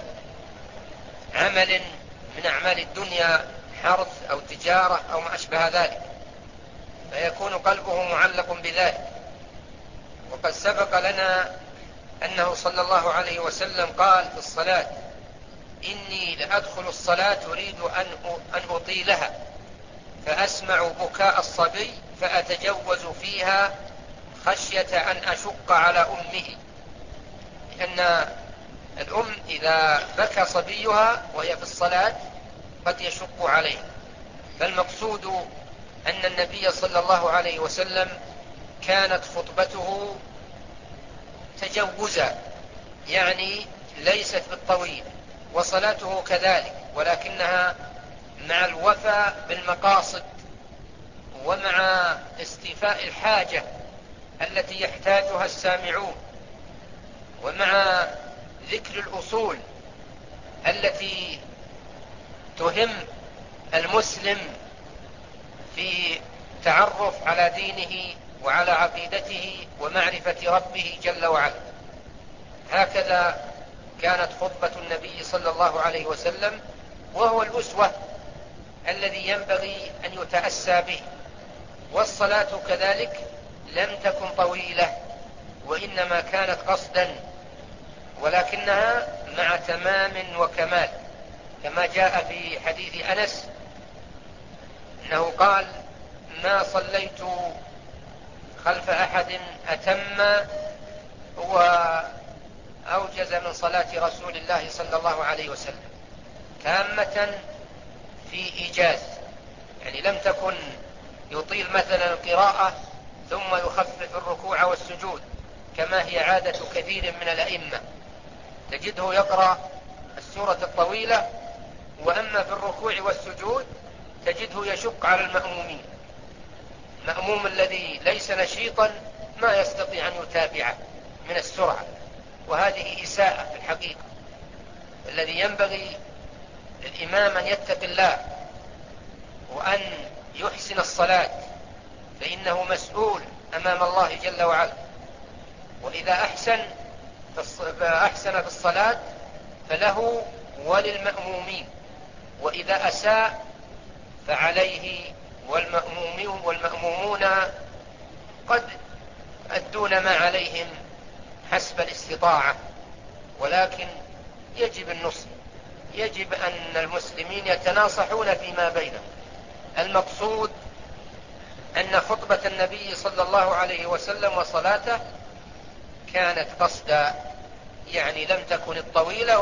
عمل من أعمال الدنيا، حرث أو تجارة أو ما أشبه ذلك، فيكون قلبه معلق بذلك. وقد سبق لنا أنه صلى الله عليه وسلم قال في الصلاة: إني لأدخل الصلاة أريد أن أطيلها فأسمع بكاء الصبي فأتجوز فيها خشية أن أشق على أمه، لأن الأم إذا بكى صبيها وهي في الصلاة قد يشق عليه. فالمقصود أن النبي صلى الله عليه وسلم كانت خطبته تجوزا، يعني ليست بالطويل، وصلاته كذلك، ولكنها مع الوفاء بالمقاصد ومع استيفاء الحاجة التي يحتاجها السامعون، ومع ذكر الأصول التي تهم المسلم في تعرف على دينه وعلى عقيدته ومعرفة ربه جل وعلا. هكذا كانت خطبة النبي صلى الله عليه وسلم، وهو الأسوة الذي ينبغي أن يتأسى به. والصلاة كذلك لم تكن طويلة، وإنما كانت قصدا، ولكنها مع تمام وكمال، كما جاء في حديث أنس أنه قال: ما صليت خلف أحد أتم وأوجز من صلاة رسول الله صلى الله عليه وسلم، تامة في إيجاز، يعني لم تكن يطيل مثلا القراءة ثم يخفف الركوع والسجود كما هي عادة كثير من الأئمة، تجده يقرأ السورة الطويلة، وأما في الركوع والسجود تجده يشق على المأمومين. المأموم الذي ليس نشيطا ما يستطيع أن يتابعه من السرعة، وهذه إساءة في الحقيقة. الذي ينبغي للإمام أن يتقي الله وأن يحسن الصلاة، فإنه مسؤول أمام الله جل وعلا، وإذا أحسن في الصلاة فله وللمأمومين، وإذا أساء فعليه والمأمومون قد أدون ما عليهم حسب الاستطاعة، ولكن يجب النصح، يجب أن المسلمين يتناصحون فيما بينهم. المقصود أن خطبة النبي صلى الله عليه وسلم وصلاته كانت قصدا، يعني لم تكن الطويلة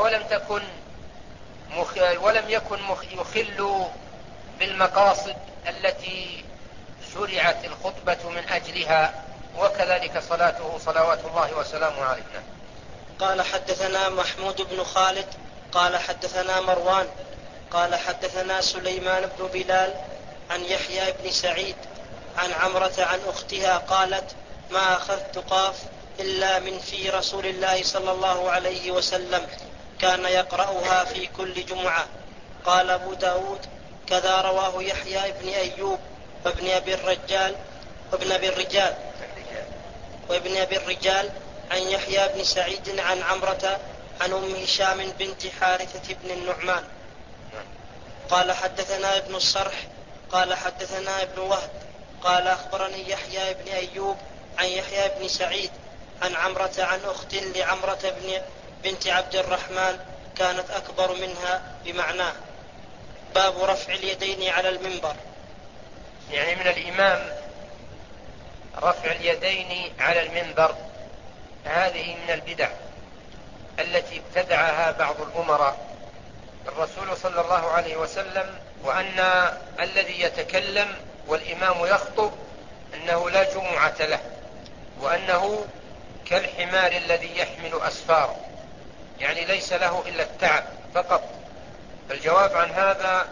ولم يكن يخل بالمقاصد التي شرعت الخطبة من أجلها، وكذلك صلاته صلوات الله وسلامه عليه. قال حدثنا محمود بن خالد قال حدثنا مروان قال حدثنا سليمان بن بلال عن يحيى بن سعيد عن عمرة عن أختها قالت: ما أخذت قاف إلا من في رسول الله صلى الله عليه وسلم، كان يقرأها في كل جمعة. قال أبو داود: كذا رواه يحيى بن أيوب وابن أبي الرجال عن يحيى بن سعيد عن عمرة عن أم هشام بنت حارثة بن النعمان. قال حدثنا ابن الصرح قال حدثنا ابن وهب قال أخبرني يحيى بن أيوب عن يحيى بن سعيد عن عمرة عن أخت لعمرة بنت عبد الرحمن كانت أكبر منها بمعناه. باب رفع اليدين على المنبر. يعني من الإمام رفع اليدين على المنبر، هذه من البدع التي ابتدعها بعض الأمراء. الرسول صلى الله عليه وسلم وأن الذي يتكلم والإمام يخطب أنه لا جمعة له، وأنه كالحمار الذي يحمل أسفاره، يعني ليس له إلا التعب فقط. الجواب عن هذا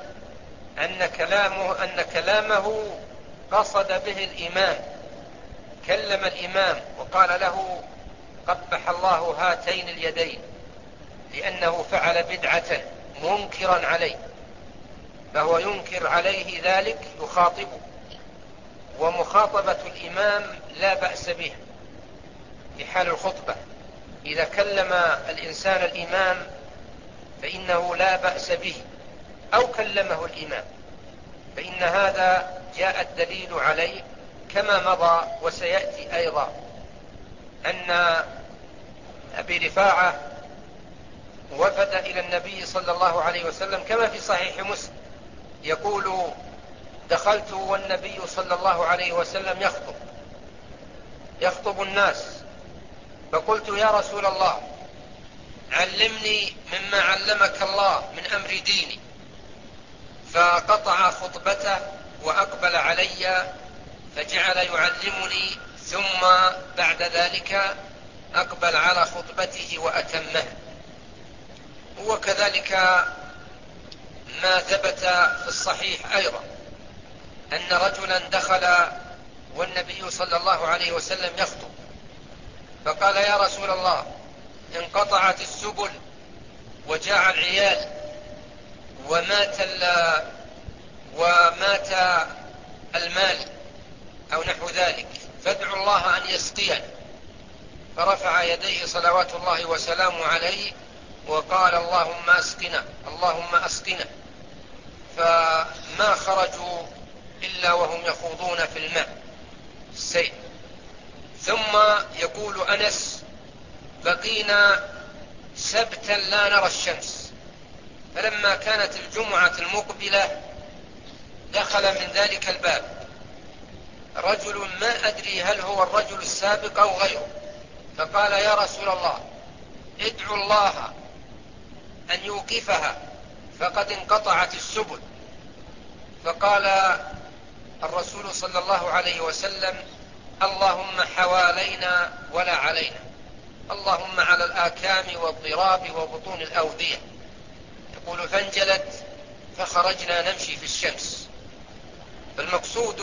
أن كلامه قصد به الإمام، كلم الإمام وقال له: قبح الله هاتين اليدين، لأنه فعل بدعة منكرا عليه، فهو ينكر عليه ذلك يخاطبه. ومخاطبة الإمام لا بأس به في حال الخطبة، إذا كلم الإنسان الإمام فإنه لا بأس به، أو كلمه الإمام، فإن هذا جاء الدليل عليه كما مضى وسيأتي أيضا، أن أبي رفاعة وفد إلى النبي صلى الله عليه وسلم كما في صحيح مسلم، يقول: دخلت والنبي صلى الله عليه وسلم يخطب الناس، فقلت: يا رسول الله، علمني مما علمك الله من أمر ديني. فقطع خطبته وأقبل علي فجعل يعلمني، ثم بعد ذلك أقبل على خطبته وأتمه. وكذلك ما ثبت في الصحيح أيضا أن رجلا دخل والنبي صلى الله عليه وسلم يخطب، فقال: يا رسول الله، انقطعت السبل وجاع العيال ومات المال أو نحو ذلك، فادعوا الله أن يسقينا. فرفع يديه صلوات الله وسلامه عليه وقال اللهم أسقنا اللهم أسقنا، فما خرجوا إلا وهم يخوضون في الماء السيل. ثم يقول أنس بقينا سبتا لا نرى الشمس، فلما كانت الجمعة المقبلة دخل من ذلك الباب رجل ما أدري هل هو الرجل السابق أو غيره، فقال يا رسول الله ادعوا الله أن يوقفها فقد انقطعت السبل. فقال الرسول صلى الله عليه وسلم اللهم حوالينا ولا علينا، اللهم على الآكام والضراب وبطون الأودية. يقول فانجلت فخرجنا نمشي في الشمس. فالمقصود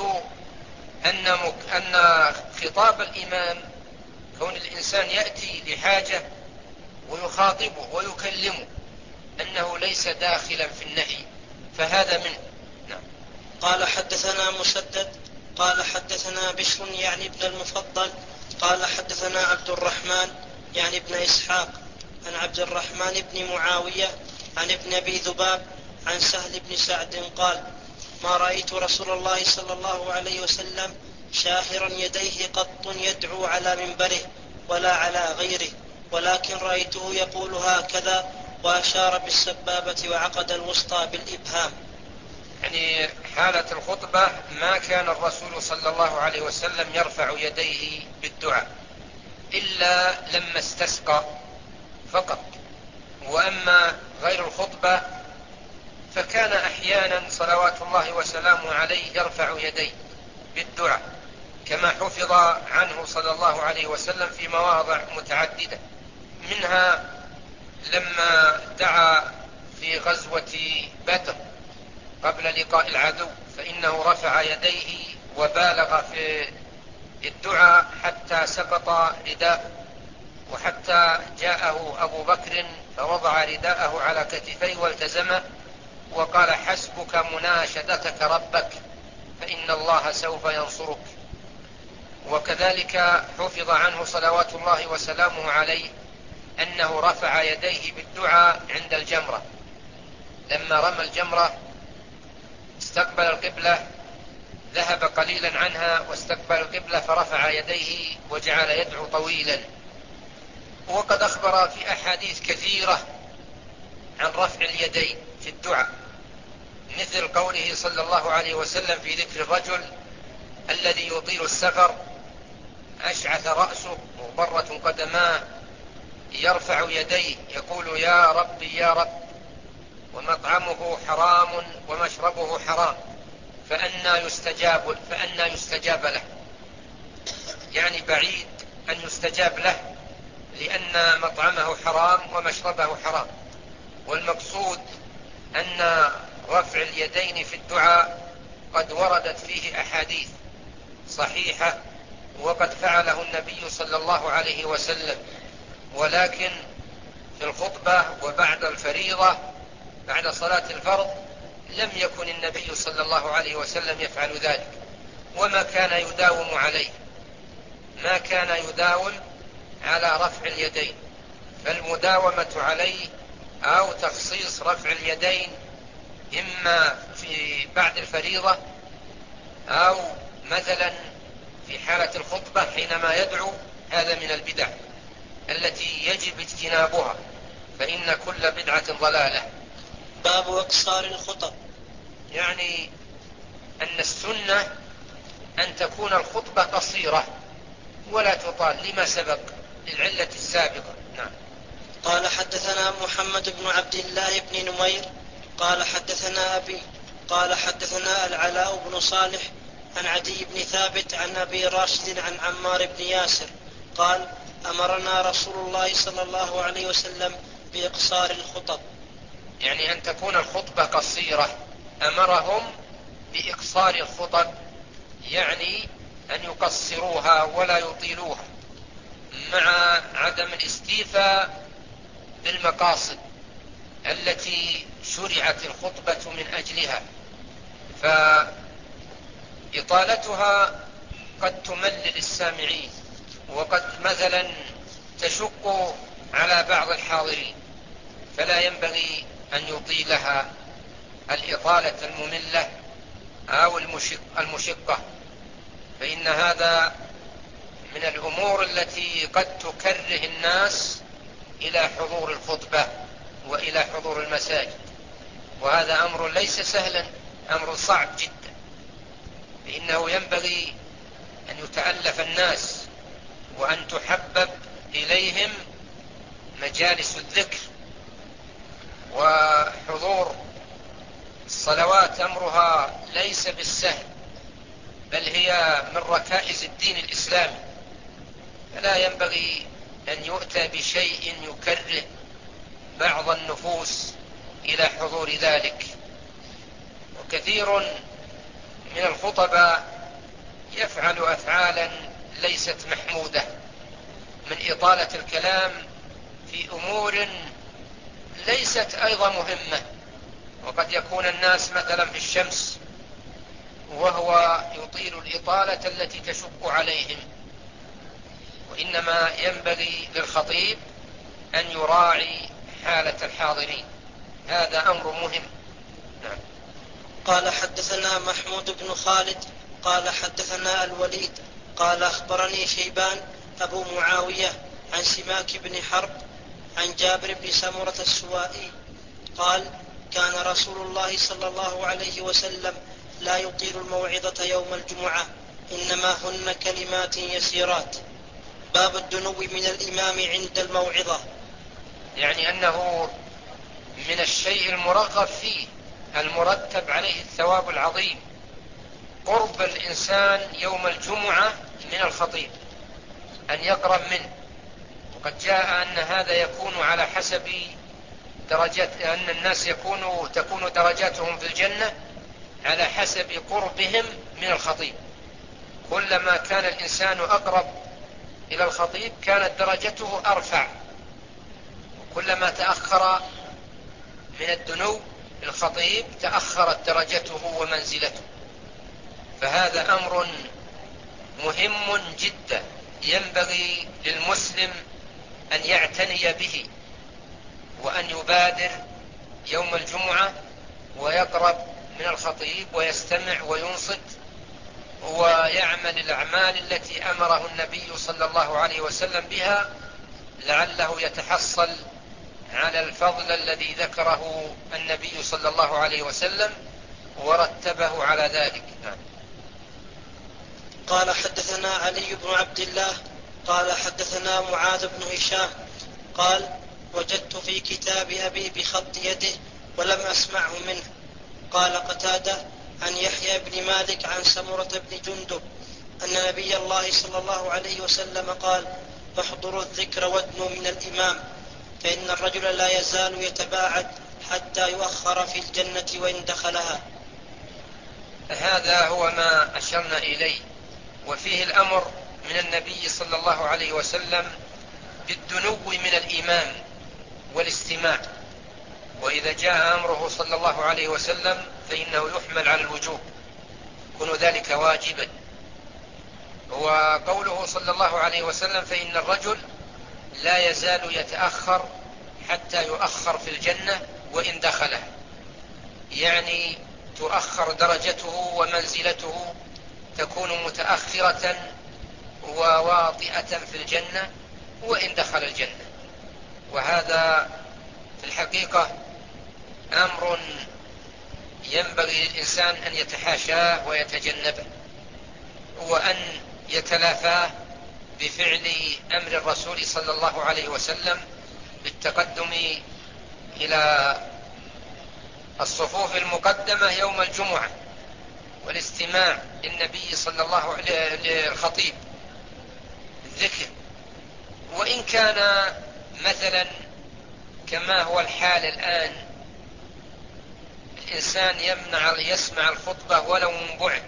أن خطاب الإمام كون الإنسان يأتي لحاجة ويخاطبه ويكلمه أنه ليس داخلا في النهي، فهذا منه. نعم. قال حدثنا مسدد قال حدثنا بشر يعني ابن المفضل قال حدثنا عبد الرحمن يعني ابن إسحاق عن عبد الرحمن بن معاوية عن ابن أبي ذباب عن سهل بن سعد قال ما رأيت رسول الله صلى الله عليه وسلم شاهرا يديه قط يدعو على منبره ولا على غيره، ولكن رأيته يقول هكذا وأشار بالسبابة وعقد الوسطى بالإبهام. يعني حالة الخطبة ما كان الرسول صلى الله عليه وسلم يرفع يديه بالدعاء إلا لما استسقى فقط، وأما غير الخطبة فكان أحيانا صلوات الله وسلامه عليه يرفع يديه بالدعاء، كما حفظ عنه صلى الله عليه وسلم في مواضع متعددة، منها لما دعا في غزوة بدر قبل لقاء العدو فإنه رفع يديه وبالغ في الدعاء حتى سقط رداءه، وحتى جاءه أبو بكر فوضع رداءه على كتفيه والتزمه وقال حسبك مناشدتك ربك فإن الله سوف ينصرك. وكذلك حفظ عنه صلوات الله وسلامه عليه أنه رفع يديه بالدعاء عند الجمرة، لما رمى الجمرة استقبل القبلة ذهب قليلا عنها واستقبل القبلة فرفع يديه وجعل يدعو طويلا. وقد أخبر في أحاديث كثيرة عن رفع اليدين في الدعاء، مثل قوله صلى الله عليه وسلم في ذكر الرجل الذي يطيل السفر أشعث رأسه مغبرة قدماه يرفع يديه يقول يا ربي يا رب، ومطعمه حرام ومشربه حرام فأنى يستجاب له، يعني بعيد أن يستجاب له لأن مطعمه حرام ومشربه حرام. والمقصود أن رفع اليدين في الدعاء قد وردت فيه أحاديث صحيحة وقد فعله النبي صلى الله عليه وسلم، ولكن في الخطبة وبعد الفريضة بعد صلاة الفرض لم يكن النبي صلى الله عليه وسلم يفعل ذلك، وما كان يداوم عليه، ما كان يداوم على رفع اليدين، فالمداومة عليه أو تخصيص رفع اليدين إما في بعد الفريضة أو مثلا في حالة الخطبة حينما يدعو، هذا من البدع التي يجب اجتنابها، فإن كل بدعة ضلالة. باب اقصار الخطب، يعني أن السنة أن تكون الخطبة قصيرة ولا تطال لما سبق للعلة السابقة. نعم. قال حدثنا محمد بن عبد الله بن نمير قال حدثنا أبي قال حدثنا العلاء بن صالح عن عدي بن ثابت عن أبي راشد عن عمار بن ياسر قال أمرنا رسول الله صلى الله عليه وسلم بإقصار الخطب، يعني أن تكون الخطبة قصيرة، أمرهم بإقصار الخطب يعني أن يقصروها ولا يطيلوها، مع وعدم الاستيفاء بالمقاصد التي شرعت الخطبة من أجلها، فإطالتها قد تملل السامعين، وقد مثلا تشق على بعض الحاضرين، فلا ينبغي أن يطيلها الإطالة المملة أو المشقة، فإن هذا من الأمور التي قد تكره الناس إلى حضور الخطبة وإلى حضور المساجد، وهذا أمر ليس سهلا، أمر صعب جدا، فإنه ينبغي أن يتألف الناس وأن تحبب إليهم مجالس الذكر، وحضور الصلوات أمرها ليس بالسهل، بل هي من ركائز الدين الإسلامي، فلا ينبغي أن يؤتى بشيء يكره بعض النفوس إلى حضور ذلك. وكثير من الخطباء يفعل أفعالا ليست محمودة من إطالة الكلام في أمور ليست أيضا مهمة، وقد يكون الناس مثلا في الشمس وهو يطيل الإطالة التي تشق عليهم، وإنما ينبغي للخطيب أن يراعي حالة الحاضرين، هذا أمر مهم. نعم. قال حدثنا محمود بن خالد قال حدثنا الوليد قال أخبرني شيبان أبو معاوية عن سماك بن حرب عن جابر بن سمرة السوائي قال كان رسول الله صلى الله عليه وسلم لا يطيل الموعظة يوم الجمعة، إنما هن كلمات يسيرات. باب الدنو من الإمام عند الموعظة، يعني أنه من الشيء المرغب فيه المرتب عليه الثواب العظيم قرب الإنسان يوم الجمعة من الخطيب، أن يقرب منه، وقد جاء أن هذا يكون على حسب درجات، أن الناس تكون درجاتهم في الجنة على حسب قربهم من الخطيب، كلما كان الإنسان أقرب إلى الخطيب كانت درجته أرفع، وكلما تأخر من الدنو الخطيب تأخرت درجته ومنزلته، فهذا أمر مهم جدا ينبغي للمسلم أن يعتني به، وأن يبادر يوم الجمعة ويقرب من الخطيب ويستمع وينصت ويعمل الأعمال التي أمره النبي صلى الله عليه وسلم بها، لعله يتحصل على الفضل الذي ذكره النبي صلى الله عليه وسلم ورتبه على ذلك. قال حدثنا علي بن عبد الله قال حدثنا معاذ بن هشام قال وجدت في كتاب أبي بخط يده ولم أسمعه منه. قال قتادة عن يحيى بن مالك عن سمرة بن جندب أن نبي الله صلى الله عليه وسلم قال احضروا الذكر وادنوا من الإمام، فإن الرجل لا يزال يتباعد حتى يؤخر في الجنة وإن دخلها. هذا هو ما أشرنا إليه، وفيه الأمر من النبي صلى الله عليه وسلم بالدنو من الإمام والاستماع، وإذا جاء أمره صلى الله عليه وسلم فإنه يحمل على الوجوب، يكون ذلك واجبا. وقوله صلى الله عليه وسلم فإن الرجل لا يزال يتأخر حتى يؤخر في الجنة وإن دخلها، يعني تؤخر درجته ومنزلته، تكون متأخرة وواطئة في الجنة وإن دخل الجنة، وهذا في الحقيقة أمر ينبغي للإنسان أن يتحاشاه ويتجنبه، وأن يتلافاه بفعل أمر الرسول صلى الله عليه وسلم بالتقدم إلى الصفوف المقدمة يوم الجمعة والاستماع للنبي صلى الله عليه للخطيب الذكر، وإن كان مثلا كما هو الحال الآن الإنسان يسمع الخطبة ولو من بعد،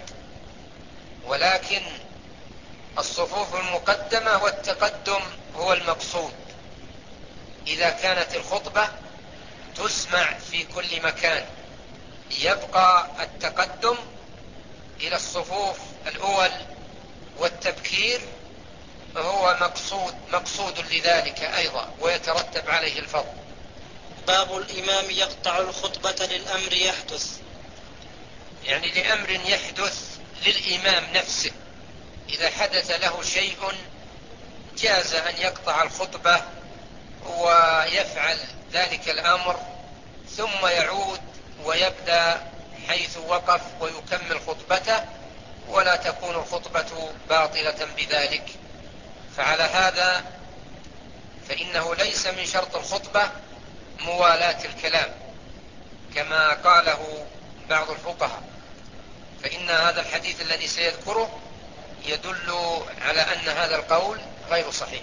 ولكن الصفوف المقدمة والتقدم هو المقصود، إذا كانت الخطبة تسمع في كل مكان، يبقى التقدم إلى الصفوف الأول والتبكير هو مقصود لذلك أيضا، ويترتب عليه الفضل. باب الإمام يقطع الخطبة للأمر يحدث. يعني لأمر يحدث للإمام نفسه، إذا حدث له شيء جاز أن يقطع الخطبة ويفعل ذلك الأمر ثم يعود ويبدأ حيث وقف ويكمل خطبته، ولا تكون الخطبة باطلة بذلك. فعلى هذا فإنه ليس من شرط الخطبة موالاة الكلام كما قاله بعض الفقهاء، فإن هذا الحديث الذي سيذكره يدل على أن هذا القول غير صحيح.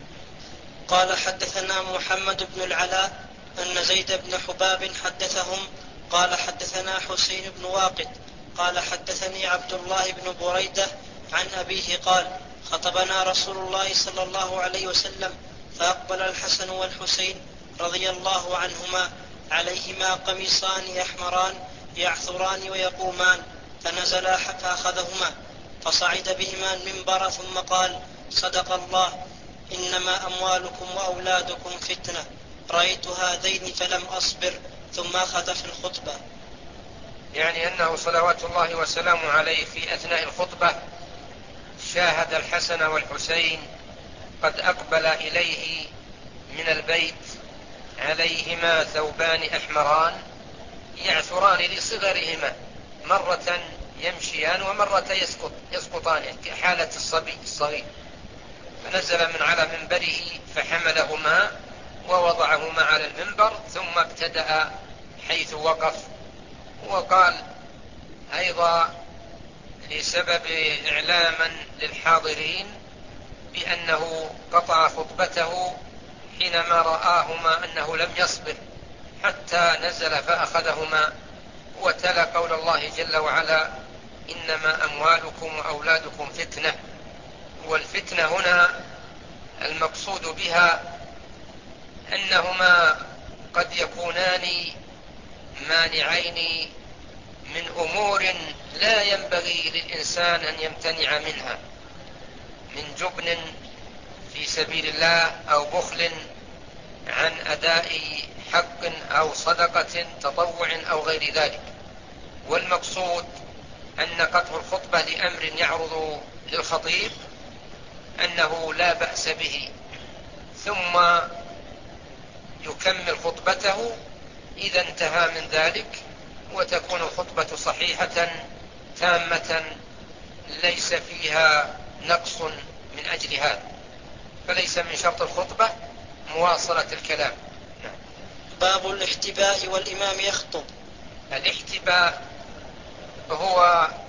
قال حدثنا محمد بن العلاء أن زيد بن حباب حدثهم قال حدثنا حسين بن واقد قال حدثني عبد الله بن بريدة عن أبيه قال خطبنا رسول الله صلى الله عليه وسلم فأقبل الحسن والحسين رضي الله عنهما عليهما قميصان أحمران يعثران ويقومان، فنزلا فأخذهما فصعد بهما المنبر ثم قال صدق الله إنما أموالكم وأولادكم فتنة، رأيت هذين فلم أصبر، ثم أخذ في الخطبة. يعني أنه صلوات الله وسلامه عليه في أثناء الخطبة شاهد الحسن والحسين قد أقبل إليه من البيت عليهما ثوبان أحمران يعثران لصغرهما، مرة يمشيان ومرة يسقطان كحالة الصبي الصغير، فنزل من على منبره فحملهما ووضعهما على المنبر ثم ابتدأ حيث وقف. وقال أيضا لسبب إعلاما للحاضرين بأنه قطع خطبته حينما رآهما أنه لم يصبر حتى نزل فأخذهما وتلا قول الله جل وعلا إنما أموالكم وأولادكم فتنة. والفتنة هنا المقصود بها أنهما قد يكونان مانعين من أمور لا ينبغي للإنسان أن يمتنع منها، من جبن في سبيل الله أو بخل عن أداء حق أو صدقة تطوع أو غير ذلك. والمقصود أن قطع الخطبة لأمر يعرض للخطيب أنه لا بأس به، ثم يكمل خطبته إذا انتهى من ذلك، وتكون الخطبة صحيحة تامة ليس فيها نقص من أجل هذا، فليس من شرط الخطبة مواصلة الكلام. باب الاحتباء والإمام يخطب. الاحتباء هو